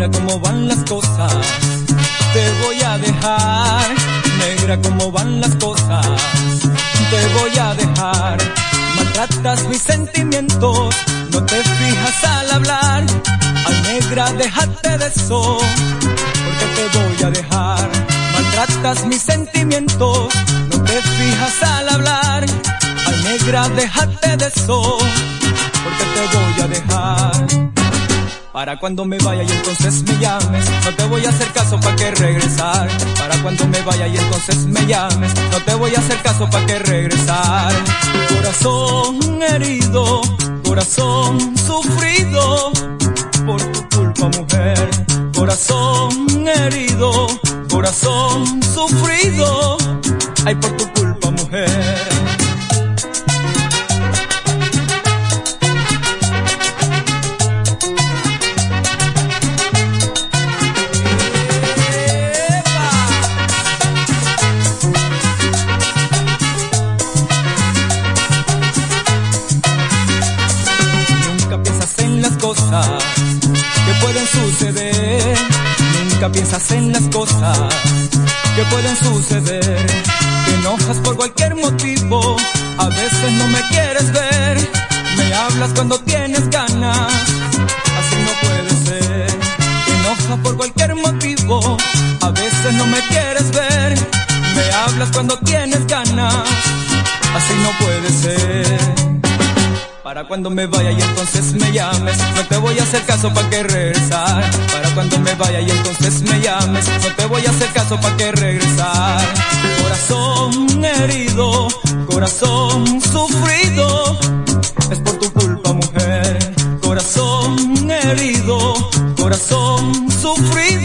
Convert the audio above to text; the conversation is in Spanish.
negra cómo van las cosas, te voy a dejar. Negra cómo van las cosas, te voy a dejar. Maltratas mis sentimientos, no te fijas al hablar. Ay, negra, déjate de eso, porque te voy a dejar. Maltratas mis sentimientos, no te fijas al hablar. Ay, negra, déjate de eso, porque te voy a dejar. Para cuando me vaya y entonces me llames, no te voy a hacer caso pa' que regresar. Para cuando me vaya y entonces me llames, no te voy a hacer caso pa' que regresar. Corazón herido, corazón sufrido, por tu culpa, mujer. Corazón herido, corazón sufrido, ay, por tu culpa, mujer. Cosas que pueden suceder, nunca piensas en las cosas que pueden suceder. Te enojas por cualquier motivo, a veces no me quieres ver. Me hablas cuando tienes ganas, así no puede ser. Te enojas por cualquier motivo, a veces no me quieres ver. Me hablas cuando tienes ganas, así no puede ser. Para cuando me vaya y entonces me llames, no te voy a hacer caso pa' que regresar. Para cuando me vaya y entonces me llames, no te voy a hacer caso pa' que regresar. Corazón herido, corazón sufrido, es por tu culpa, mujer. Corazón herido, corazón sufrido.